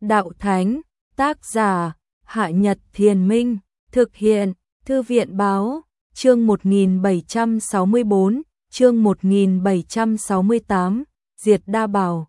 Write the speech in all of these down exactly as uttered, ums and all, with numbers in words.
Đạo Thánh, tác giả, Hạ Nhật Thiền Minh, thực hiện, Thư viện Báo, chương một nghìn bảy trăm sáu mươi tư, chương một nghìn bảy trăm sáu mươi tám, Diệt Đa Bảo.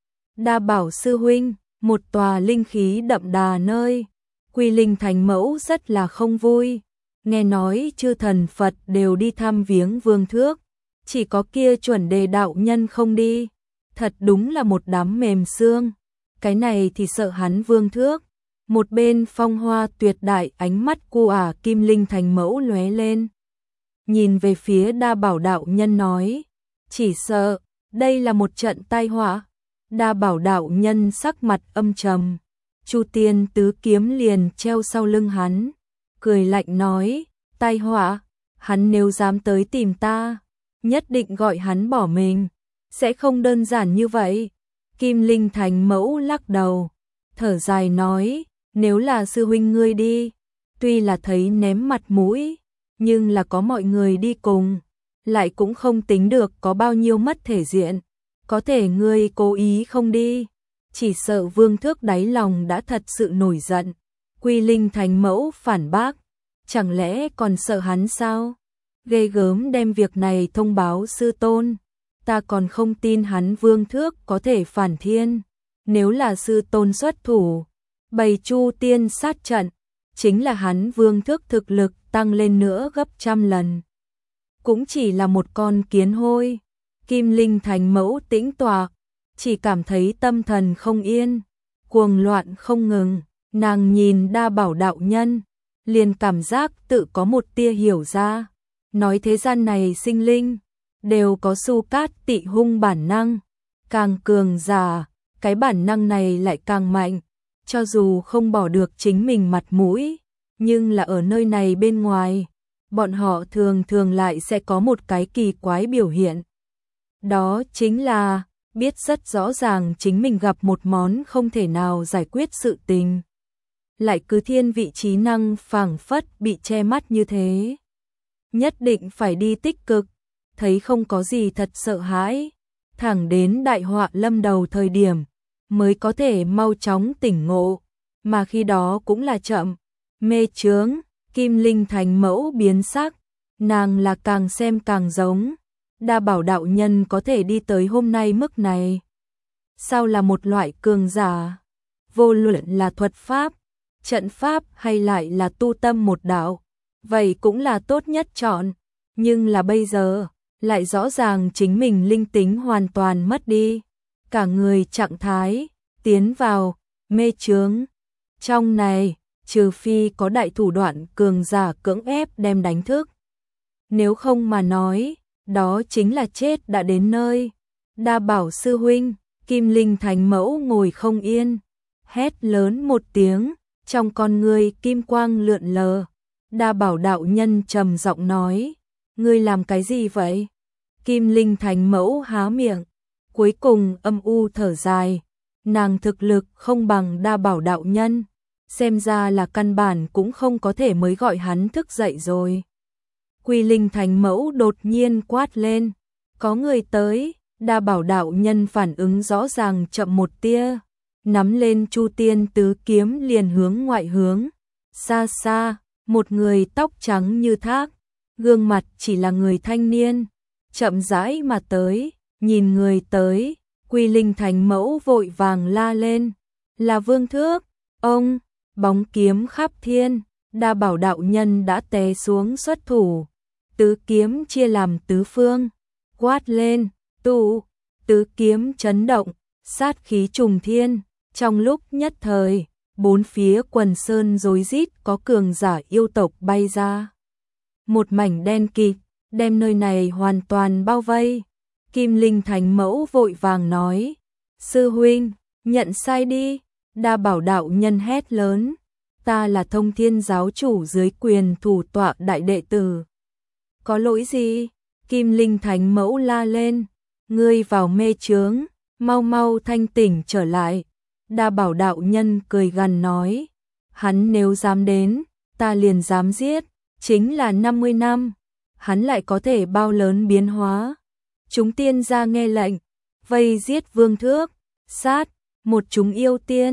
Đa Bảo sư huynh, một tòa linh khí đậm đà nơi Quy Linh Thành Mẫu rất là không vui, nghe nói chư thần Phật đều đi thăm viếng Vương Thước, chỉ có kia Chuẩn Đề đạo nhân không đi, thật đúng là một đám mềm xương, cái này thì sợ hắn Vương Thước. Một bên Phong Hoa tuyệt đại ánh mắt cu ả Kim Linh Thành Mẫu lóe lên, nhìn về phía Đa Bảo đạo nhân nói, chỉ sợ đây là một trận tai họa. Đa Bảo đạo nhân sắc mặt âm trầm, Chu Tiên tứ kiếm liền treo sau lưng hắn, cười lạnh nói, tai họa, hắn nếu dám tới tìm ta, nhất định gọi hắn bỏ mình, sẽ không đơn giản như vậy. Kim Linh Thành Mẫu lắc đầu, thở dài nói, nếu là sư huynh ngươi đi, tuy là thấy ném mặt mũi, nhưng là có mọi người đi cùng, lại cũng không tính được có bao nhiêu mất thể diện. Có thể ngươi cố ý không đi, chỉ sợ Vương Thước đáy lòng đã thật sự nổi giận. Quy Linh Thành Mẫu phản bác, chẳng lẽ còn sợ hắn sao? Ghê gớm, đem việc này thông báo sư tôn, ta còn không tin hắn Vương Thước có thể phản thiên. Nếu là sư tôn xuất thủ, bày Chu Tiên sát trận, chính là hắn Vương Thước thực lực tăng lên nữa gấp trăm lần. Cũng chỉ là một con kiến hôi. Kim Linh Thành Mẫu tĩnh tọa, chỉ cảm thấy tâm thần không yên, cuồng loạn không ngừng, nàng nhìn Đa Bảo đạo nhân, liền cảm giác tự có một tia hiểu ra, nói thế gian này sinh linh, đều có su cát tị hung bản năng, càng cường giả, cái bản năng này lại càng mạnh, cho dù không bỏ được chính mình mặt mũi, nhưng là ở nơi này bên ngoài, bọn họ thường thường lại sẽ có một cái kỳ quái biểu hiện. Đó chính là biết rất rõ ràng chính mình gặp một món không thể nào giải quyết sự tình, lại cứ thiên vị trí năng phảng phất bị che mắt như thế. Nhất định phải đi tích cực, thấy không có gì thật sợ hãi, thẳng đến đại họa lâm đầu thời điểm mới có thể mau chóng tỉnh ngộ, mà khi đó cũng là chậm. Mê chướng, Kim Linh Thành Mẫu biến sắc, nàng là càng xem càng giống. Đa Bảo đạo nhân có thể đi tới hôm nay mức này, sao là một loại cường giả, vô luận là thuật pháp, trận pháp hay lại là tu tâm một đạo, vậy cũng là tốt nhất chọn, nhưng là bây giờ, lại rõ ràng chính mình linh tính hoàn toàn mất đi, cả người trạng thái, tiến vào, mê chướng. Trong này, trừ phi có đại thủ đoạn cường giả cưỡng ép đem đánh thức, nếu không mà nói, đó chính là chết đã đến nơi. Đa Bảo sư huynh, Kim Linh Thành Mẫu ngồi không yên, hét lớn một tiếng, trong con ngươi kim quang lượn lờ. Đa Bảo đạo nhân trầm giọng nói, ngươi làm cái gì vậy? Kim Linh Thành Mẫu há miệng, cuối cùng âm u thở dài, nàng thực lực không bằng Đa Bảo đạo nhân, xem ra là căn bản cũng không có thể mới gọi hắn thức dậy rồi. Quy Linh Thành Mẫu đột nhiên quát lên, có người tới. Đa Bảo đạo nhân phản ứng rõ ràng chậm một tia, nắm lên Chu Tiên tứ kiếm liền hướng ngoại hướng. Xa xa, một người tóc trắng như thác, gương mặt chỉ là người thanh niên, chậm rãi mà tới, nhìn người tới, Quy Linh Thành Mẫu vội vàng la lên, là Vương Thước. Ông, bóng kiếm khắp thiên, Đa Bảo đạo nhân đã té xuống xuất thủ, tứ kiếm chia làm tứ phương, quát lên, tụ, tứ kiếm chấn động, sát khí trùng thiên, trong lúc nhất thời, bốn phía quần sơn rối rít có cường giả yêu tộc bay ra. Một mảnh đen kịt, đem nơi này hoàn toàn bao vây. Kim Linh Thành Mẫu vội vàng nói, sư huynh, nhận sai đi. Đa Bảo đạo nhân hét lớn, ta là Thông Thiên giáo chủ dưới quyền thủ tọa đại đệ tử. Có lỗi gì? Kim Linh Thành Mẫu la lên, ngươi vào mê chướng, mau mau thanh tỉnh trở lại. Đa Bảo đạo nhân cười gằn nói, hắn nếu dám đến, ta liền dám giết, chính là năm mươi năm, hắn lại có thể bao lớn biến hóa. Chúng tiên gia nghe lệnh, vây giết Vương Thước, sát, một chúng yêu tiên,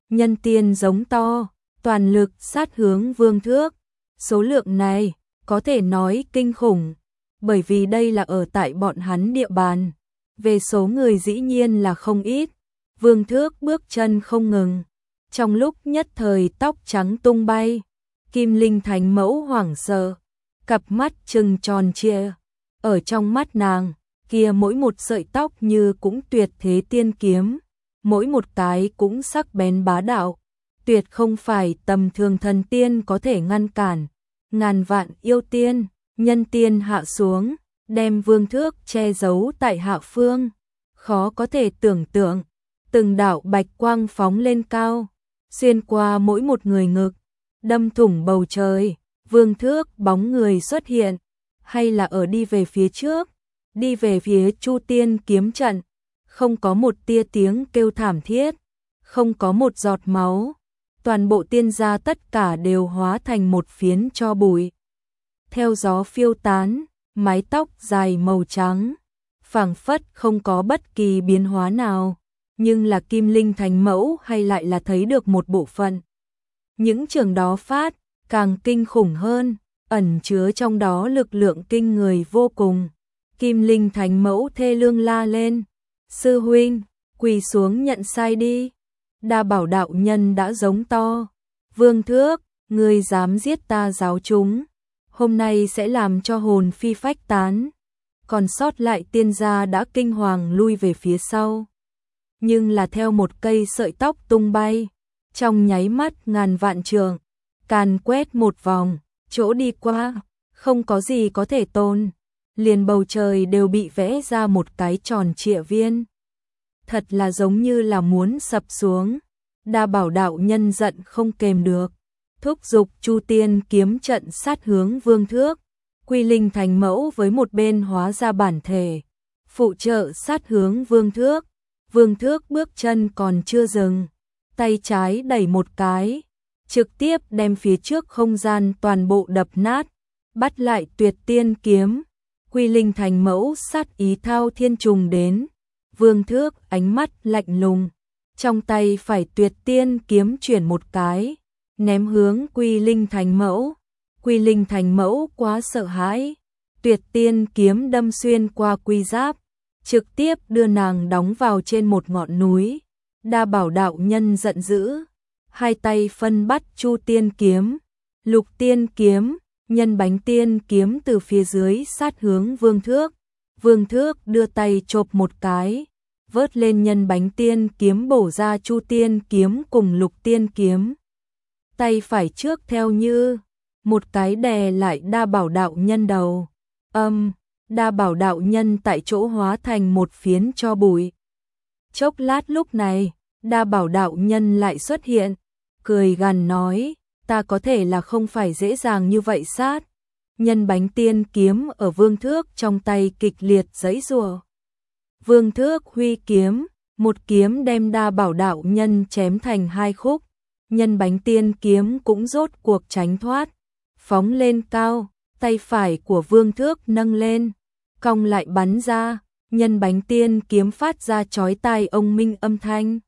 nhân tiên giống to, toàn lực sát hướng Vương Thước. Số lượng này có thể nói kinh khủng, bởi vì đây là ở tại bọn hắn địa bàn. Về số người dĩ nhiên là không ít. Vương Thước bước chân không ngừng, trong lúc nhất thời tóc trắng tung bay. Kim Linh Thánh Mẫu hoảng sợ, cặp mắt trừng tròn trịa. Ở trong mắt nàng, kia mỗi một sợi tóc như cũng tuyệt thế tiên kiếm, mỗi một cái cũng sắc bén bá đạo, tuyệt không phải tầm thường thần tiên có thể ngăn cản. Ngàn vạn yêu tiên, nhân tiên hạ xuống, đem Vương Thước che giấu tại hạ phương. Khó có thể tưởng tượng, từng đạo bạch quang phóng lên cao, xuyên qua mỗi một người ngực, đâm thủng bầu trời. Vương Thước bóng người xuất hiện, hay là ở đi về phía trước, đi về phía Chu Tiên kiếm trận, không có một tia tiếng kêu thảm thiết, không có một giọt máu, toàn bộ tiên gia tất cả đều hóa thành một phiến tro bụi. Theo gió phiêu tán, mái tóc dài màu trắng, phảng phất không có bất kỳ biến hóa nào, nhưng là Kim Linh Thánh Mẫu hay lại là thấy được một bộ phận. Những trường đó phát, càng kinh khủng hơn, ẩn chứa trong đó lực lượng kinh người vô cùng. Kim Linh Thánh Mẫu thê lương la lên, sư huynh, quỳ xuống nhận sai đi. Đa Bảo đạo nhân đã giống to, Vương Thước, ngươi dám giết ta giáo chúng, hôm nay sẽ làm cho hồn phi phách tán. Còn sót lại tiên gia đã kinh hoàng lui về phía sau. Nhưng là theo một cây sợi tóc tung bay, trong nháy mắt ngàn vạn trường, càn quét một vòng, chỗ đi qua, không có gì có thể tồn, liền bầu trời đều bị vẽ ra một cái tròn trịa viên. Thật là giống như là muốn sập xuống. Đa Bảo đạo nhân giận không kềm được, thúc giục Chu Tiên kiếm trận sát hướng Vương Thước. Quy Linh Thánh Mẫu với một bên hóa ra bản thể, phụ trợ sát hướng Vương Thước. Vương Thước bước chân còn chưa dừng, tay trái đẩy một cái, trực tiếp đem phía trước không gian toàn bộ đập nát, bắt lại Tuyệt Tiên kiếm. Quy Linh Thánh Mẫu sát ý thao thiên trùng đến, Vương Thước ánh mắt lạnh lùng, trong tay phải Tuyệt Tiên kiếm chuyển một cái, ném hướng Quy Linh Thánh Mẫu. Quy Linh Thánh Mẫu quá sợ hãi, Tuyệt Tiên kiếm đâm xuyên qua quy giáp, trực tiếp đưa nàng đóng vào trên một ngọn núi. Đa Bảo đạo nhân giận dữ, hai tay phân bắt Chu Tiên kiếm, Lục Tiên kiếm, Nhân Bánh Tiên kiếm từ phía dưới sát hướng Vương Thước. Vương Thước đưa tay chộp một cái, vớt lên Nhân Bánh Tiên kiếm bổ ra Chu Tiên kiếm cùng Lục Tiên kiếm. Tay phải trước theo như một cái đè lại Đa Bảo đạo nhân đầu. Âm, Đa Bảo đạo nhân tại chỗ hóa thành một phiến tro bụi. Chốc lát lúc này, Đa Bảo đạo nhân lại xuất hiện, cười gằn nói, ta có thể là không phải dễ dàng như vậy sát. Nhân Bánh Tiên kiếm ở Vương Thước trong tay kịch liệt giãy giụa. Vương Thước huy kiếm, một kiếm đem Đa Bảo đạo nhân chém thành hai khúc. Nhân Bánh Tiên kiếm cũng rốt cuộc tránh thoát, phóng lên cao, tay phải của Vương Thước nâng lên, cong lại bắn ra, Nhân Bánh Tiên kiếm phát ra chói tai ông minh âm thanh.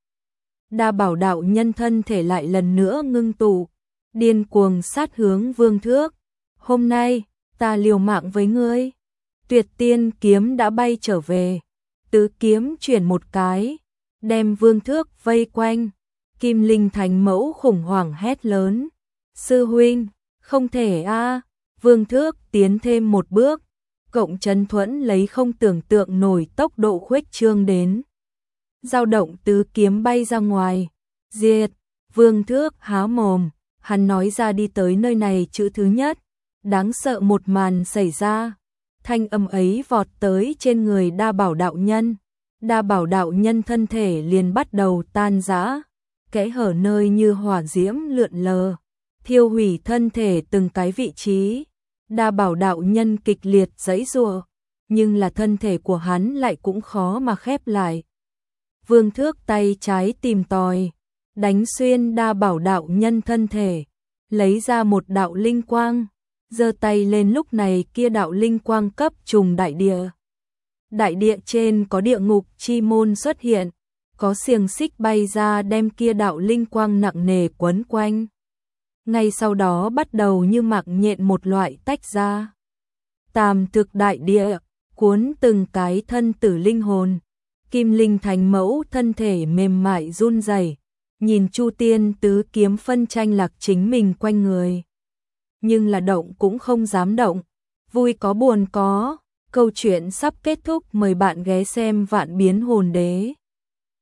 Đa Bảo đạo nhân thân thể lại lần nữa ngưng tụ, điên cuồng sát hướng Vương Thước. Hôm nay, ta liều mạng với ngươi. Tuyệt Tiên kiếm đã bay trở về, tứ kiếm chuyển một cái, đem Vương Thước vây quanh. Kim Linh Thánh Mẫu khủng hoảng hét lớn, sư huynh, không thể a. Vương Thước tiến thêm một bước, cộng chấn thuẫn lấy không tưởng tượng nổi tốc độ khuếch trương đến. Dao động tứ kiếm bay ra ngoài, diệt. Vương Thước há mồm, hắn nói ra đi tới nơi này chữ thứ nhất. Đáng sợ một màn xảy ra, thanh âm ấy vọt tới trên người Đa Bảo đạo nhân. Đa Bảo đạo nhân thân thể liền bắt đầu tan rã, kẽ hở nơi như hỏa diễm lượn lờ, thiêu hủy thân thể từng cái vị trí. Đa Bảo đạo nhân kịch liệt giãy giụa, nhưng là thân thể của hắn lại cũng khó mà khép lại. Vương Thước tay trái tìm tòi, đánh xuyên Đa Bảo đạo nhân thân thể, lấy ra một đạo linh quang, giơ tay lên, lúc này kia đạo linh quang cấp trùng đại địa. Đại địa trên có địa ngục chi môn xuất hiện, có xiềng xích bay ra đem kia đạo linh quang nặng nề quấn quanh. Ngay sau đó bắt đầu như mạc nhện một loại tách ra. Tam thực đại địa, cuốn từng cái thân tử linh hồn. Kim linh thành mẫu thân thể mềm mại run rẩy, nhìn Chu Tiên tứ kiếm phân tranh lạc chính mình quanh người. Nhưng là động cũng không dám động, vui có buồn có, câu chuyện sắp kết thúc, mời bạn ghé xem Vạn Biến Hồn Đế.